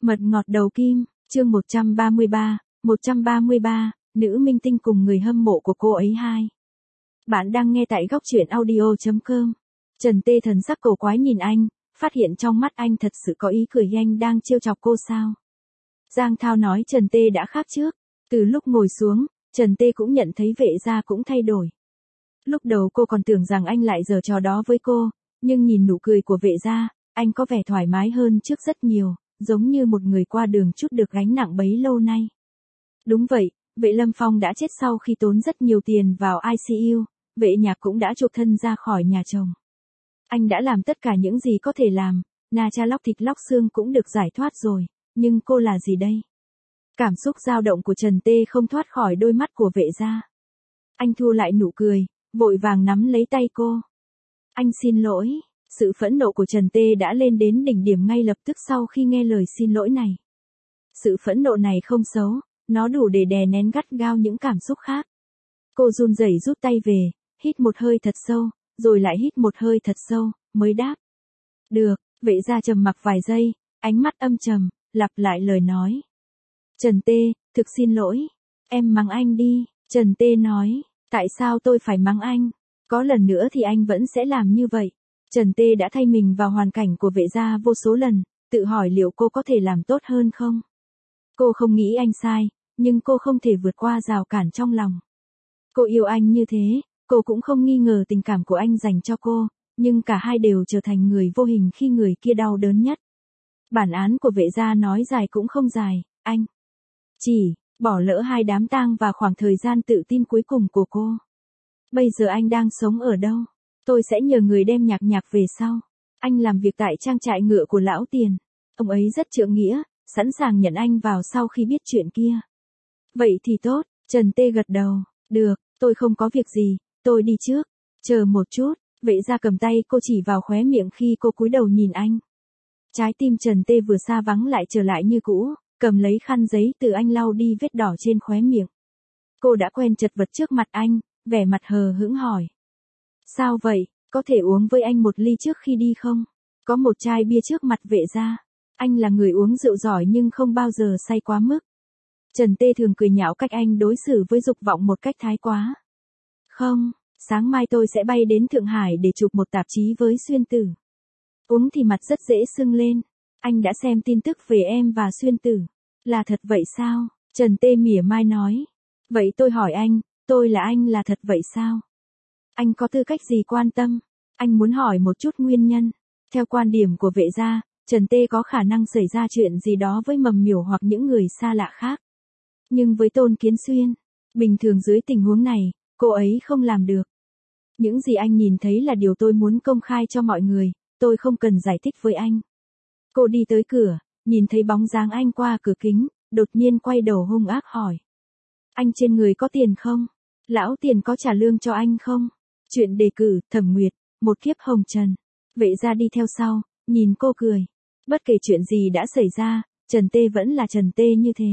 Mật ngọt đầu kim, chương 133, nữ minh tinh cùng người hâm mộ của cô ấy hai. Bạn đang nghe tại góc truyện audio.com. Trần Tê thần sắc cổ quái nhìn anh, phát hiện trong mắt anh thật sự có ý cười, anh đang trêu chọc cô sao. Giang Thao nói Trần Tê đã khác trước, từ lúc ngồi xuống, Trần Tê cũng nhận thấy Vệ Gia cũng thay đổi. Lúc đầu cô còn tưởng rằng anh lại giở trò đó với cô, nhưng nhìn nụ cười của Vệ Gia, anh có vẻ thoải mái hơn trước rất nhiều, giống như một người qua đường trút được gánh nặng bấy lâu nay. Đúng vậy, Vệ Lâm Phong đã chết sau khi tốn rất nhiều tiền vào ICU, Vệ Nhạc cũng đã chuộc thân ra khỏi nhà chồng. Anh đã làm tất cả những gì có thể làm, na cha lóc thịt lóc xương cũng được giải thoát rồi, nhưng cô là gì đây? Cảm xúc dao động của Trần Tê không thoát khỏi đôi mắt của Vệ Gia. Anh thu lại nụ cười, vội vàng nắm lấy tay cô. Anh xin lỗi. Sự phẫn nộ của Trần Tê đã lên đến đỉnh điểm ngay lập tức sau khi nghe lời xin lỗi này. Sự phẫn nộ này không xấu, nó đủ để đè nén gắt gao những cảm xúc khác. Cô run rẩy rút tay về, hít một hơi thật sâu, rồi lại hít một hơi thật sâu, mới đáp. Được, Vệ Gia trầm mặc vài giây, ánh mắt âm trầm, lặp lại lời nói. Trần Tê, thực xin lỗi, em mắng anh đi, Trần Tê nói, tại sao tôi phải mắng anh, có lần nữa thì anh vẫn sẽ làm như vậy. Trần Tê đã thay mình vào hoàn cảnh của Vệ Gia vô số lần, tự hỏi liệu cô có thể làm tốt hơn không? Cô không nghĩ anh sai, nhưng cô không thể vượt qua rào cản trong lòng. Cô yêu anh như thế, cô cũng không nghi ngờ tình cảm của anh dành cho cô, nhưng cả hai đều trở thành người vô hình khi người kia đau đớn nhất. Bản án của Vệ Gia nói dài cũng không dài, anh chỉ bỏ lỡ hai đám tang và khoảng thời gian tự tin cuối cùng của cô. Bây giờ anh đang sống ở đâu? Tôi sẽ nhờ người đem Nhạc về sau. Anh làm việc tại trang trại ngựa của Lão Tiền. Ông ấy rất trượng nghĩa, sẵn sàng nhận anh vào sau khi biết chuyện kia. Vậy thì tốt, Trần Tê gật đầu. Được, tôi không có việc gì, tôi đi trước. Chờ một chút, Vệ Gia cầm tay cô chỉ vào khóe miệng khi cô cúi đầu nhìn anh. Trái tim Trần Tê vừa xa vắng lại trở lại như cũ, cầm lấy khăn giấy từ anh lau đi vết đỏ trên khóe miệng. Cô đã quen chật vật trước mặt anh, vẻ mặt hờ hững hỏi. Sao vậy, có thể uống với anh một ly trước khi đi không? Có một chai bia trước mặt Vệ Gia. Anh là người uống rượu giỏi nhưng không bao giờ say quá mức. Trần Tê thường cười nhạo cách anh đối xử với dục vọng một cách thái quá. Không, sáng mai tôi sẽ bay đến Thượng Hải để chụp một tạp chí với Xuyên Tử. Uống thì mặt rất dễ sưng lên. Anh đã xem tin tức về em và Xuyên Tử. Là thật vậy sao? Trần Tê mỉa mai nói. Vậy tôi hỏi anh, tôi là anh là thật vậy sao? Anh có tư cách gì quan tâm? Anh muốn hỏi một chút nguyên nhân. Theo quan điểm của Vệ Gia, Trần Tê có khả năng xảy ra chuyện gì đó với Mầm Miểu hoặc những người xa lạ khác. Nhưng với Tôn Kiến Xuyên, bình thường dưới tình huống này, cô ấy không làm được. Những gì anh nhìn thấy là điều tôi muốn công khai cho mọi người, tôi không cần giải thích với anh. Cô đi tới cửa, nhìn thấy bóng dáng anh qua cửa kính, đột nhiên quay đầu hung ác hỏi. Anh trên người có tiền không? Lão Tiền có trả lương cho anh không? Chuyện đề cử, Thẩm Nguyệt, một kiếp hồng trần. Vệ Gia đi theo sau, nhìn cô cười. Bất kể chuyện gì đã xảy ra, Trần Tê vẫn là Trần Tê như thế.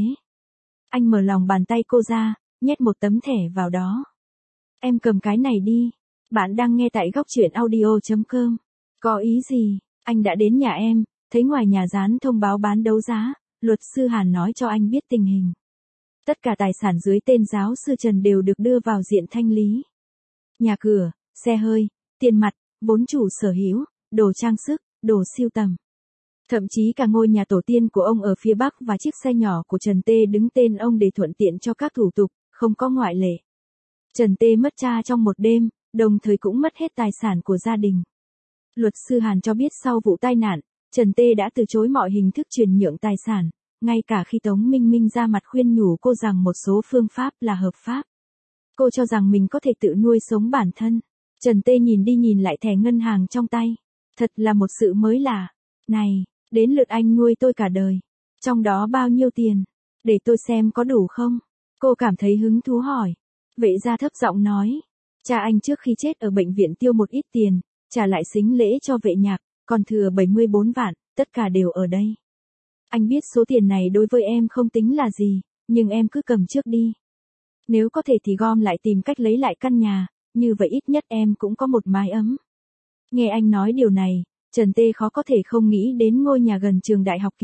Anh mở lòng bàn tay cô ra, nhét một tấm thẻ vào đó. Em cầm cái này đi. Bạn đang nghe tại góc truyện audio.com. Có ý gì? Anh đã đến nhà em, thấy ngoài nhà dán thông báo bán đấu giá, luật sư Hàn nói cho anh biết tình hình. Tất cả tài sản dưới tên giáo sư Trần đều được đưa vào diện thanh lý. Nhà cửa, xe hơi, tiền mặt, vốn chủ sở hữu, đồ trang sức, đồ sưu tầm. Thậm chí cả ngôi nhà tổ tiên của ông ở phía Bắc và chiếc xe nhỏ của Trần Tê đứng tên ông để thuận tiện cho các thủ tục, không có ngoại lệ. Trần Tê mất cha trong một đêm, đồng thời cũng mất hết tài sản của gia đình. Luật sư Hàn cho biết sau vụ tai nạn, Trần Tê đã từ chối mọi hình thức chuyển nhượng tài sản, ngay cả khi Tống Minh Minh ra mặt khuyên nhủ cô rằng một số phương pháp là hợp pháp. Cô cho rằng mình có thể tự nuôi sống bản thân. Trần Tê nhìn đi nhìn lại thẻ ngân hàng trong tay. Thật là một sự mới lạ. Này, đến lượt anh nuôi tôi cả đời. Trong đó bao nhiêu tiền? Để tôi xem có đủ không? Cô cảm thấy hứng thú hỏi. Vệ Gia thấp giọng nói. Cha anh trước khi chết ở bệnh viện tiêu một ít tiền, trả lại sính lễ cho Vệ Nhạc, còn thừa 74 vạn, tất cả đều ở đây. Anh biết số tiền này đối với em không tính là gì, nhưng em cứ cầm trước đi. Nếu có thể thì gom lại tìm cách lấy lại căn nhà, như vậy ít nhất em cũng có một mái ấm. Nghe anh nói điều này, Trần Tê khó có thể không nghĩ đến ngôi nhà gần trường đại học kia,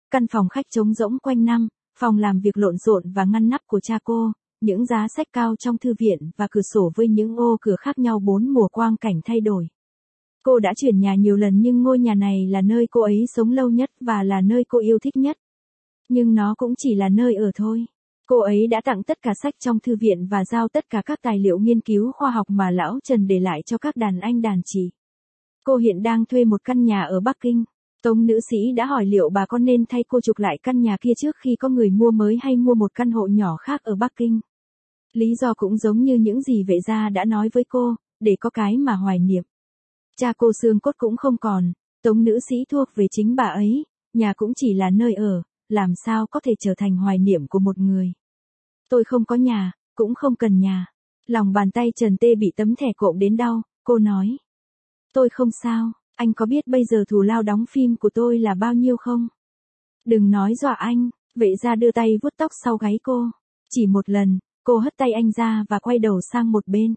căn phòng khách trống rỗng quanh năm, phòng làm việc lộn xộn và ngăn nắp của cha cô, những giá sách cao trong thư viện và cửa sổ với những ô cửa khác nhau bốn mùa quang cảnh thay đổi. Cô đã chuyển nhà nhiều lần nhưng ngôi nhà này là nơi cô ấy sống lâu nhất và là nơi cô yêu thích nhất. Nhưng nó cũng chỉ là nơi ở thôi. Cô ấy đã tặng tất cả sách trong thư viện và giao tất cả các tài liệu nghiên cứu khoa học mà lão Trần để lại cho các đàn anh đàn chị. Cô hiện đang thuê một căn nhà ở Bắc Kinh. Tống nữ sĩ đã hỏi liệu bà có nên thay cô chụp lại căn nhà kia trước khi có người mua mới hay mua một căn hộ nhỏ khác ở Bắc Kinh. Lý do cũng giống như những gì Vệ gia đã nói với cô, để có cái mà hoài niệm. Cha cô xương cốt cũng không còn, Tống nữ sĩ thuộc về chính bà ấy, nhà cũng chỉ là nơi ở, làm sao có thể trở thành hoài niệm của một người. Tôi không có nhà, cũng không cần nhà. Lòng bàn tay Trần Tê bị tấm thẻ cộm đến đau, cô nói. Tôi không sao, anh có biết bây giờ thù lao đóng phim của tôi là bao nhiêu không? Đừng nói dọa anh, Vệ gia đưa tay vuốt tóc sau gáy cô. Chỉ một lần, cô hất tay anh ra và quay đầu sang một bên.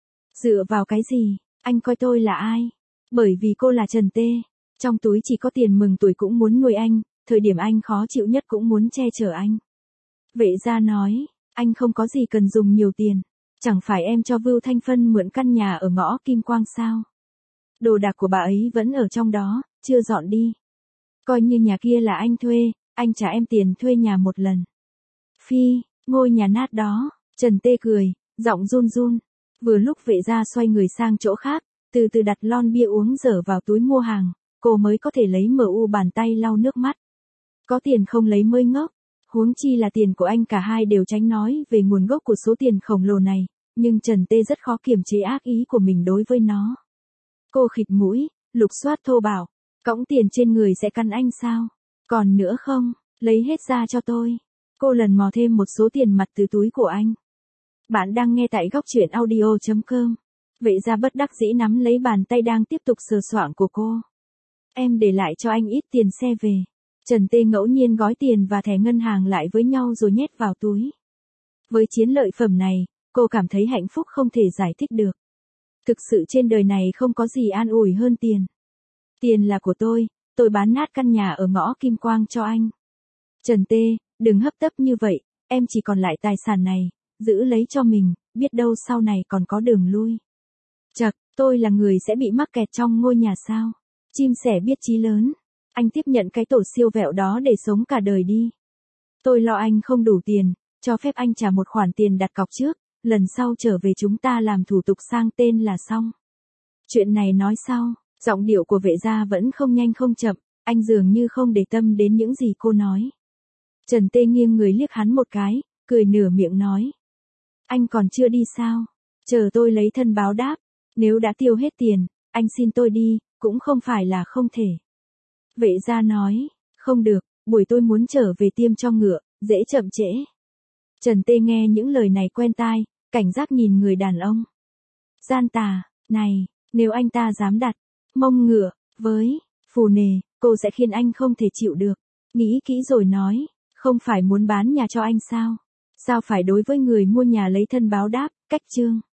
Dựa vào cái gì, anh coi tôi là ai? Bởi vì cô là Trần Tê. Trong túi chỉ có tiền mừng tuổi cũng muốn nuôi anh, thời điểm anh khó chịu nhất cũng muốn che chở anh. Vệ gia nói, anh không có gì cần dùng nhiều tiền. Chẳng phải em cho Vưu Thanh Phân mượn căn nhà ở ngõ Kim Quang sao? Đồ đạc của bà ấy vẫn ở trong đó, chưa dọn đi. Coi như nhà kia là anh thuê, anh trả em tiền thuê nhà một lần. Phi, ngôi nhà nát đó, Trần Tê cười, giọng run run. Vừa lúc Vệ gia xoay người sang chỗ khác, từ từ đặt lon bia uống dở vào túi mua hàng, cô mới có thể lấy MU bàn tay lau nước mắt. Có tiền không lấy mới ngốc, huống chi là tiền của anh. Cả hai đều tránh nói về nguồn gốc của số tiền khổng lồ này, nhưng Trần Tê rất khó kiềm chế ác ý của mình đối với nó. Cô khịt mũi, lục soát thô bạo, cõng tiền trên người sẽ căn anh sao? Còn nữa không, lấy hết ra cho tôi. Cô lần mò thêm một số tiền mặt từ túi của anh. Bạn đang nghe tại góc truyện audio.com. Vệ gia bất đắc dĩ nắm lấy bàn tay đang tiếp tục sờ soạng của cô. Em để lại cho anh ít tiền xe về. Trần Tê ngẫu nhiên gói tiền và thẻ ngân hàng lại với nhau rồi nhét vào túi. Với chiến lợi phẩm này, cô cảm thấy hạnh phúc không thể giải thích được. Thực sự trên đời này không có gì an ủi hơn tiền. Tiền là của tôi bán nát căn nhà ở ngõ Kim Quang cho anh. Trần Tê, đừng hấp tấp như vậy, em chỉ còn lại tài sản này, giữ lấy cho mình, biết đâu sau này còn có đường lui. Chật, tôi là người sẽ bị mắc kẹt trong ngôi nhà sao? Chim sẻ biết chí lớn. Anh tiếp nhận cái tổ siêu vẹo đó để sống cả đời đi. Tôi lo anh không đủ tiền, cho phép anh trả một khoản tiền đặt cọc trước, lần sau trở về chúng ta làm thủ tục sang tên là xong. Chuyện này nói sau, giọng điệu của Vệ gia vẫn không nhanh không chậm, anh dường như không để tâm đến những gì cô nói. Trần Tê nghiêng người liếc hắn một cái, cười nửa miệng nói. Anh còn chưa đi sao? Chờ tôi lấy thân báo đáp, nếu đã tiêu hết tiền, anh xin tôi đi, cũng không phải là không thể. Vệ gia nói, không được, buổi tôi muốn trở về tiêm cho ngựa, dễ chậm trễ. Trần Tê nghe những lời này quen tai, cảnh giác nhìn người đàn ông. Gian tà, này, nếu anh ta dám đặt mông ngựa với phù nề, cô sẽ khiến anh không thể chịu được. Nghĩ kỹ rồi nói, không phải muốn bán nhà cho anh sao? Sao phải đối với người mua nhà lấy thân báo đáp, cách chương.